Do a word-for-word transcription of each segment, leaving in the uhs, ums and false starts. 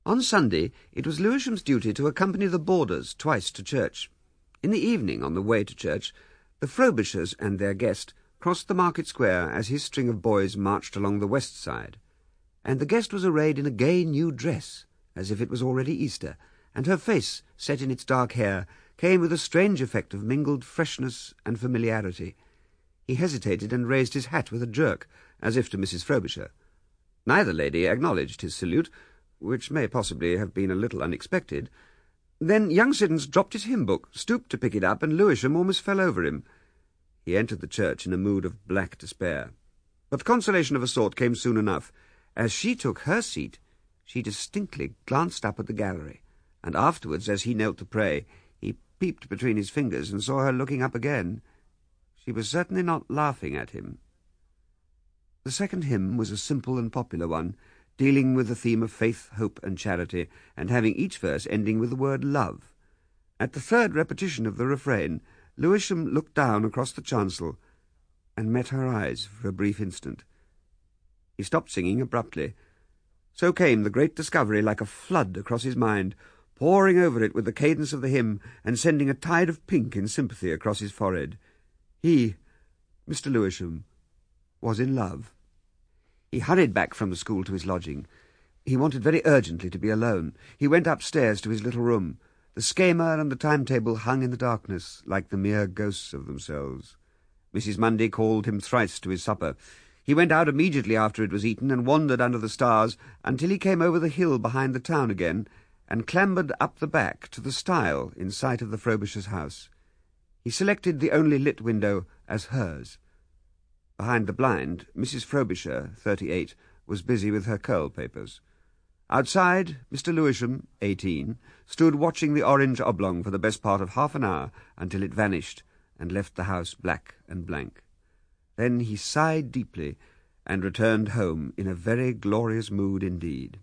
On Sunday it was Lewisham's duty to accompany the boarders twice to church. In the evening, on the way to church, the Frobishers and their guest crossed the market square as his string of boys marched along the west side, and the guest was arrayed in a gay new dress, as if it was already Easter, and her face, set in its dark hair, came with a strange effect of mingled freshness and familiarity. He hesitated and raised his hat with a jerk, as if to Missus Frobisher. Neither lady acknowledged his salute, which may possibly have been a little unexpected. Then young Siddons dropped his hymn-book, stooped to pick it up, and Lewisham almost fell over him. He entered the church in a mood of black despair. But consolation of a sort came soon enough. As she took her seat, she distinctly glanced up at the gallery, and afterwards, as he knelt to pray, he peeped between his fingers and saw her looking up again. She was certainly not laughing at him. The second hymn was a simple and popular one, dealing with the theme of faith, hope, and charity, and having each verse ending with the word love. At the third repetition of the refrain, Lewisham looked down across the chancel and met her eyes for a brief instant. He stopped singing abruptly. So came the great discovery like a flood across his mind, pouring over it with the cadence of the hymn and sending a tide of pink in sympathy across his forehead. He, Mister Lewisham, was in love. He hurried back from the school to his lodging. He wanted very urgently to be alone. He went upstairs to his little room. The schema and the timetable hung in the darkness, like the mere ghosts of themselves. Missus Mundy called him thrice to his supper. He went out immediately after it was eaten and wandered under the stars until he came over the hill behind the town again and clambered up the back to the stile in sight of the Frobishers' house. He selected the only lit window as hers. Behind the blind, Missus Frobisher, thirty-eight, was busy with her curl papers. Outside, Mister Lewisham, eighteen, stood watching the orange oblong for the best part of half an hour until it vanished and left the house black and blank. Then he sighed deeply and returned home in a very glorious mood indeed.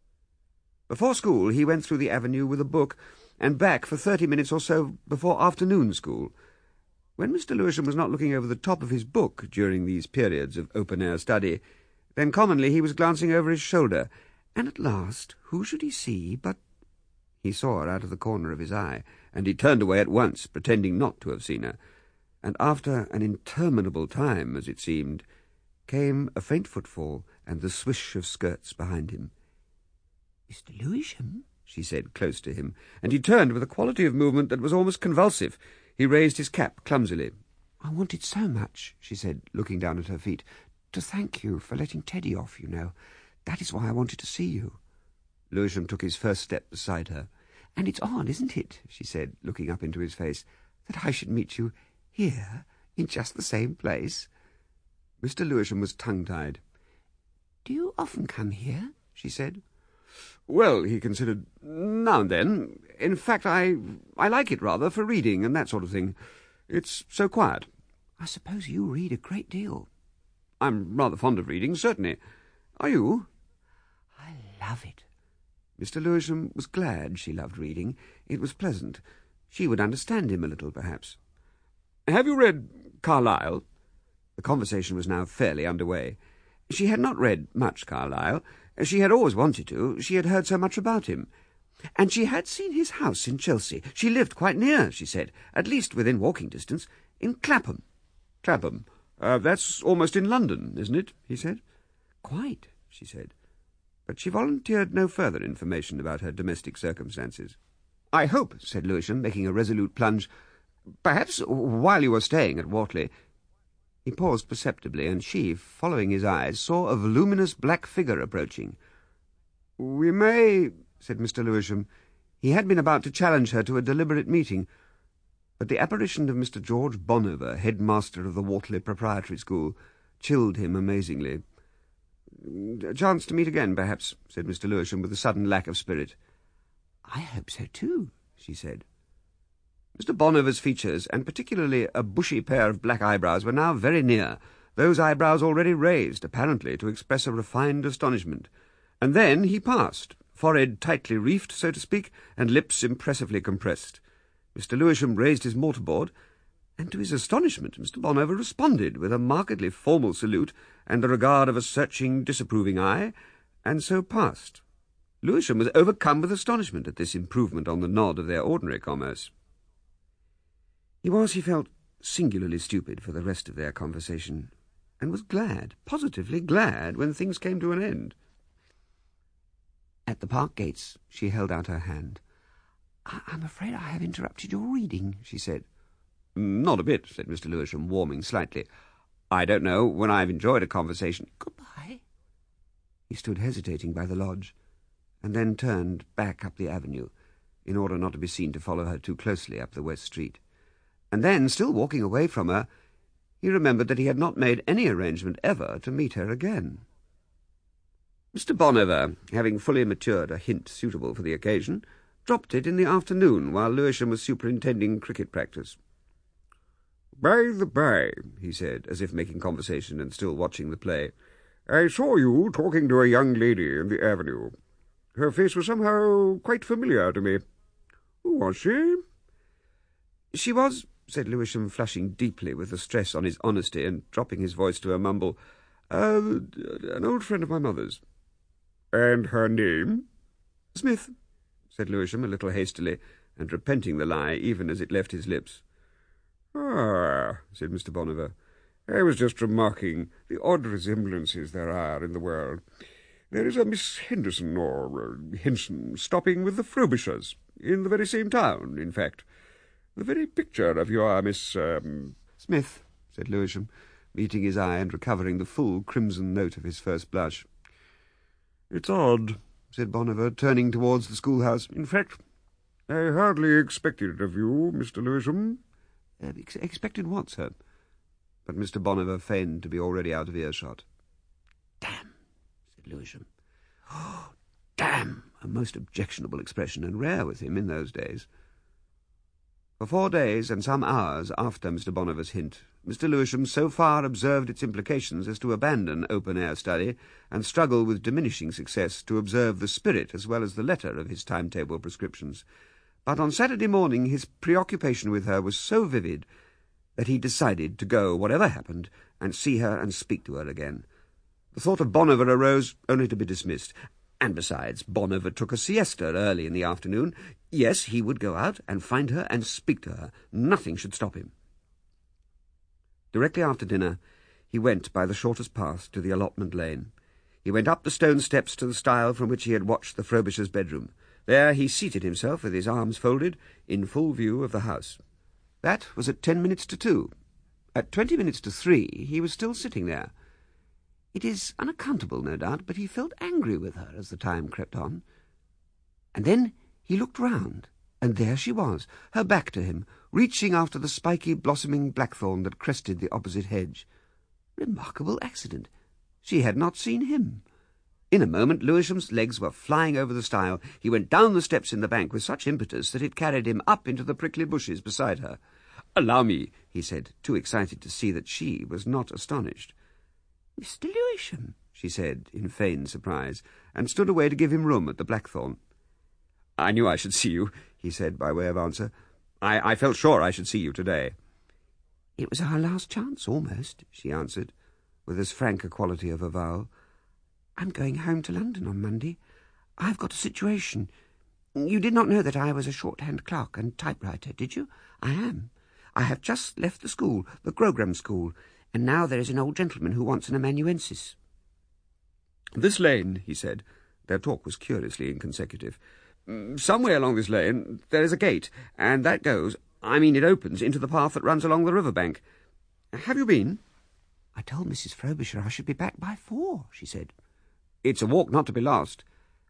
Before school he went through the avenue with a book and back for thirty minutes or so before afternoon school. When Mister Lewisham was not looking over the top of his book during these periods of open-air study, then commonly he was glancing over his shoulder, and at last who should he see but... He saw her out of the corner of his eye, and he turned away at once, pretending not to have seen her, and after an interminable time, as it seemed, came a faint footfall and the swish of skirts behind him. "Mister Lewisham?" she said, close to him, and he turned with a quality of movement that was almost convulsive. He raised his cap clumsily. "I wanted so much," she said, looking down at her feet, "to thank you for letting Teddy off, you know. That is why I wanted to see you." Lewisham took his first step beside her. "And it's odd, isn't it," she said, looking up into his face, "that I should meet you here, in just the same place?" Mister Lewisham was tongue-tied. "Do you often come here?" she said. "Well," he considered, "now and then. In fact, I I like it rather for reading and that sort of thing. It's so quiet." "I suppose you read a great deal." "I'm rather fond of reading, certainly. Are you?" "I love it." Mister Lewisham was glad she loved reading. It was pleasant. She would understand him a little, perhaps. "Have you read Carlyle?" The conversation was now fairly under way. She had not read much Carlyle. She had always wanted to. She had heard so much about him. And she had seen his house in Chelsea. She lived quite near, she said, at least within walking distance, in Clapham. "Clapham? Uh, that's almost in London, isn't it?" he said. "Quite," she said. But she volunteered no further information about her domestic circumstances. "I hope," said Lewisham, making a resolute plunge, "perhaps while you were staying at Wortley—" He paused perceptibly, and she, following his eyes, saw a voluminous black figure approaching. "We may," said Mister Lewisham. He had been about to challenge her to a deliberate meeting, but the apparition of Mister George Bonover, headmaster of the Wortley Proprietary School, chilled him amazingly. "A chance to meet again, perhaps," said Mister Lewisham, with a sudden lack of spirit. "I hope so too," she said. Mister Bonover's features, and particularly a bushy pair of black eyebrows, were now very near, those eyebrows already raised, apparently, to express a refined astonishment. And then he passed, forehead tightly reefed, so to speak, and lips impressively compressed. Mister Lewisham raised his mortarboard, and to his astonishment Mister Bonover responded with a markedly formal salute and the regard of a searching, disapproving eye, and so passed. Lewisham was overcome with astonishment at this improvement on the nod of their ordinary commerce. He was, he felt, singularly stupid for the rest of their conversation, and was glad, positively glad, when things came to an end. At the park gates she held out her hand. I- I'm afraid I have interrupted your reading, she said. Not a bit, said Mister Lewisham, warming slightly. I don't know when I've enjoyed a conversation. Goodbye. He stood hesitating by the lodge, and then turned back up the avenue, in order not to be seen to follow her too closely up the West Street. And then, still walking away from her, he remembered that he had not made any arrangement ever to meet her again. Mister Bonover, having fully matured a hint suitable for the occasion, dropped it in the afternoon while Lewisham was superintending cricket practice. "By the by," he said, as if making conversation and still watching the play, "I saw you talking to a young lady in the avenue. Her face was somehow quite familiar to me. Who was she?" "She was," said Lewisham, flushing deeply with the stress on his honesty and dropping his voice to a mumble, uh, "an old friend of my mother's." "And her name?" "Smith," said Lewisham a little hastily, and repenting the lie even as it left his lips. "Ah," said Mister Bonover, "I was just remarking the odd resemblances there are in the world. There is a Miss Henderson, or uh, Henson, stopping with the Frobishers, in the very same town, in fact. The very picture of your Miss... Um... Smith," said Lewisham, meeting his eye and recovering the full crimson note of his first blush. "It's odd," said Bonover, turning towards the schoolhouse. "In fact, I hardly expected it of you, Mister Lewisham." Uh, ex- expected what, sir? But Mister Bonover feigned to be already out of earshot. "Damn," said Lewisham. "Oh, damn!" A most objectionable expression, and rare with him in those days. For four days and some hours after Mister Bonover's hint, Mister Lewisham so far observed its implications as to abandon open-air study and struggle with diminishing success to observe the spirit as well as the letter of his timetable prescriptions. But on Saturday morning his preoccupation with her was so vivid that he decided to go, whatever happened, and see her and speak to her again. The thought of Bonover arose only to be dismissed. And besides, Bonover took a siesta early in the afternoon. Yes, he would go out and find her and speak to her. Nothing should stop him. Directly after dinner, he went by the shortest path to the allotment lane. He went up the stone steps to the stile from which he had watched the Frobishers' bedroom. There he seated himself with his arms folded, in full view of the house. That was at ten minutes to two. At twenty minutes to three he was still sitting there. It is unaccountable, no doubt, but he felt angry with her as the time crept on. And then he looked round, and there she was, her back to him, reaching after the spiky, blossoming blackthorn that crested the opposite hedge. Remarkable accident. She had not seen him. In a moment Lewisham's legs were flying over the stile. He went down the steps in the bank with such impetus that it carried him up into the prickly bushes beside her. "Allow me," he said, too excited to see that she was not astonished. "Mister Lewisham," she said, in feigned surprise, and stood away to give him room at the blackthorn. "I knew I should see you," he said by way of answer. I, I felt sure I should see you today." "It was our last chance, almost," she answered, with as frank a quality of avowal. "I'm going home to London on Monday. I've got a situation. You did not know that I was a shorthand clerk and typewriter, did you? I am. I have just left the school, the Grogram School, and now there is an old gentleman who wants an amanuensis." "This lane," he said. Their talk was curiously inconsecutive. "Somewhere along this lane there is a gate, and that goes, I mean it opens, into the path that runs along the river bank. Have you been?" "I told Missus Frobisher I should be back by four," she said. "It's a walk not to be lost."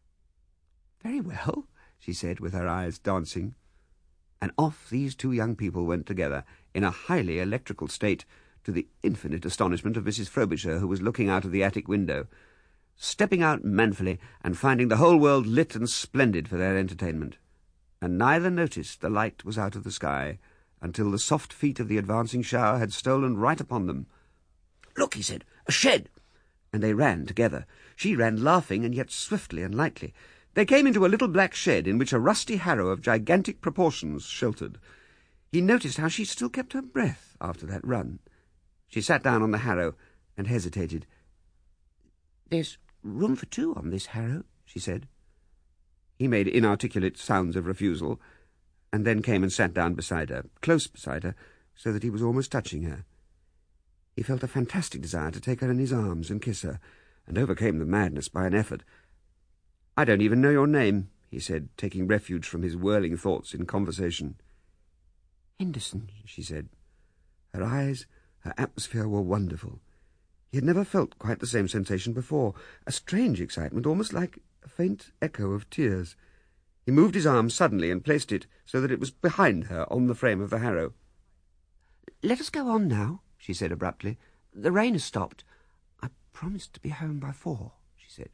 "Very well," she said, with her eyes dancing. And off these two young people went together, in a highly electrical state, to the infinite astonishment of Missus Frobisher, who was looking out of the attic window, stepping out manfully and finding the whole world lit and splendid for their entertainment. And neither noticed the light was out of the sky until the soft feet of the advancing shower had stolen right upon them. "Look," he said, "a shed!" And they ran together. She ran laughing and yet swiftly and lightly. They came into a little black shed in which a rusty harrow of gigantic proportions sheltered. He noticed how she still kept her breath after that run. She sat down on the harrow and hesitated. "There's room for two on this harrow," she said. He made inarticulate sounds of refusal, and then came and sat down beside her, close beside her, so that he was almost touching her. He felt a fantastic desire to take her in his arms and kiss her, and overcame the madness by an effort. "I don't even know your name," he said, taking refuge from his whirling thoughts in conversation. "Henderson," she said. Her eyes, her atmosphere were wonderful. He had never felt quite the same sensation before, a strange excitement, almost like a faint echo of tears. He moved his arm suddenly and placed it so that it was behind her on the frame of the harrow. "Let us go on now," she said abruptly. "The rain has stopped. I promised to be home by four," she said.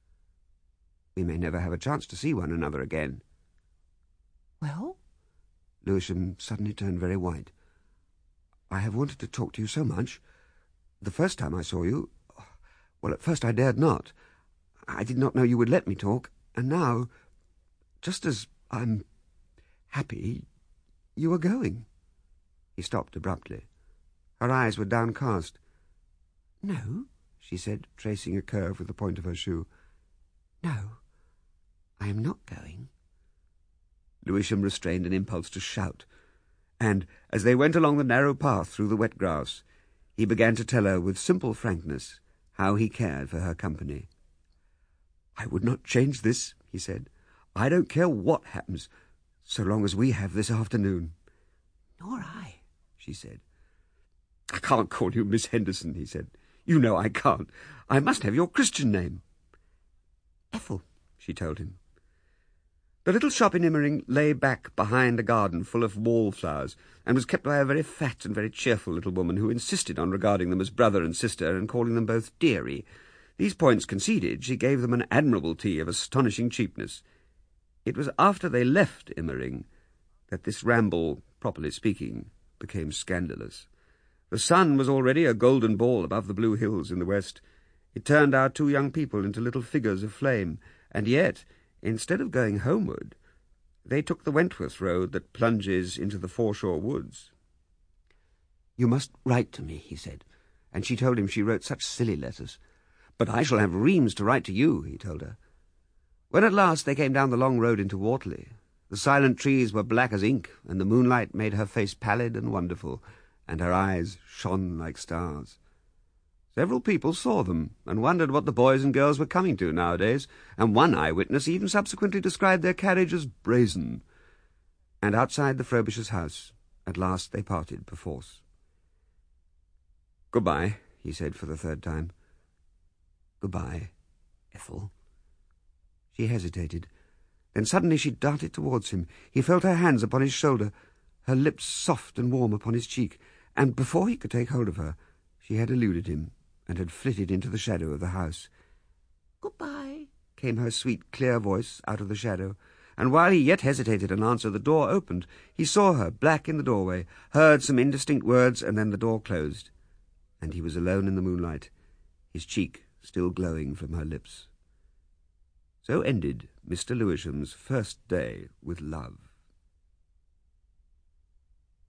"We may never have a chance to see one another again." "Well?" Lewisham suddenly turned very white. "I have wanted to talk to you so much. The first time I saw you, well, at first I dared not. I did not know you would let me talk, and now, just as I'm happy, you are going." He stopped abruptly. Her eyes were downcast. "No," she said, tracing a curve with the point of her shoe. "No, I am not going." Lewisham restrained an impulse to shout, and, as they went along the narrow path through the wet grass, he began to tell her with simple frankness how he cared for her company. "I would not change this," he said. "I don't care what happens, so long as we have this afternoon." "Nor I," she said. "I can't call you Miss Henderson," he said. "You know I can't. I must have your Christian name." "Ethel," she told him. The little shop in Immering lay back behind a garden full of wallflowers, and was kept by a very fat and very cheerful little woman who insisted on regarding them as brother and sister and calling them both dearie. These points conceded, she gave them an admirable tea of astonishing cheapness. It was after they left Immering that this ramble, properly speaking, became scandalous. The sun was already a golden ball above the blue hills in the west. It turned our two young people into little figures of flame, and yet, instead of going homeward, they took the Wentworth road that plunges into the foreshore woods. "You must write to me," he said, and she told him she wrote such silly letters. "But I shall have reams to write to you," he told her. When at last they came down the long road into Wortley, the silent trees were black as ink, and the moonlight made her face pallid and wonderful, and her eyes shone like stars. Several people saw them, and wondered what the boys and girls were coming to nowadays, and one eyewitness even subsequently described their carriage as brazen. And outside the Frobishers' house, at last they parted perforce. "Goodbye," he said for the third time. "Goodbye, Ethel." She hesitated. Then suddenly she darted towards him. He felt her hands upon his shoulder, her lips soft and warm upon his cheek, and before he could take hold of her, she had eluded him and had flitted into the shadow of the house. "Goodbye," came her sweet, clear voice out of the shadow, and while he yet hesitated an answer, the door opened. He saw her, black in the doorway, heard some indistinct words, and then the door closed, and he was alone in the moonlight, his cheek still glowing from her lips. So ended Mister Lewisham's first day with love.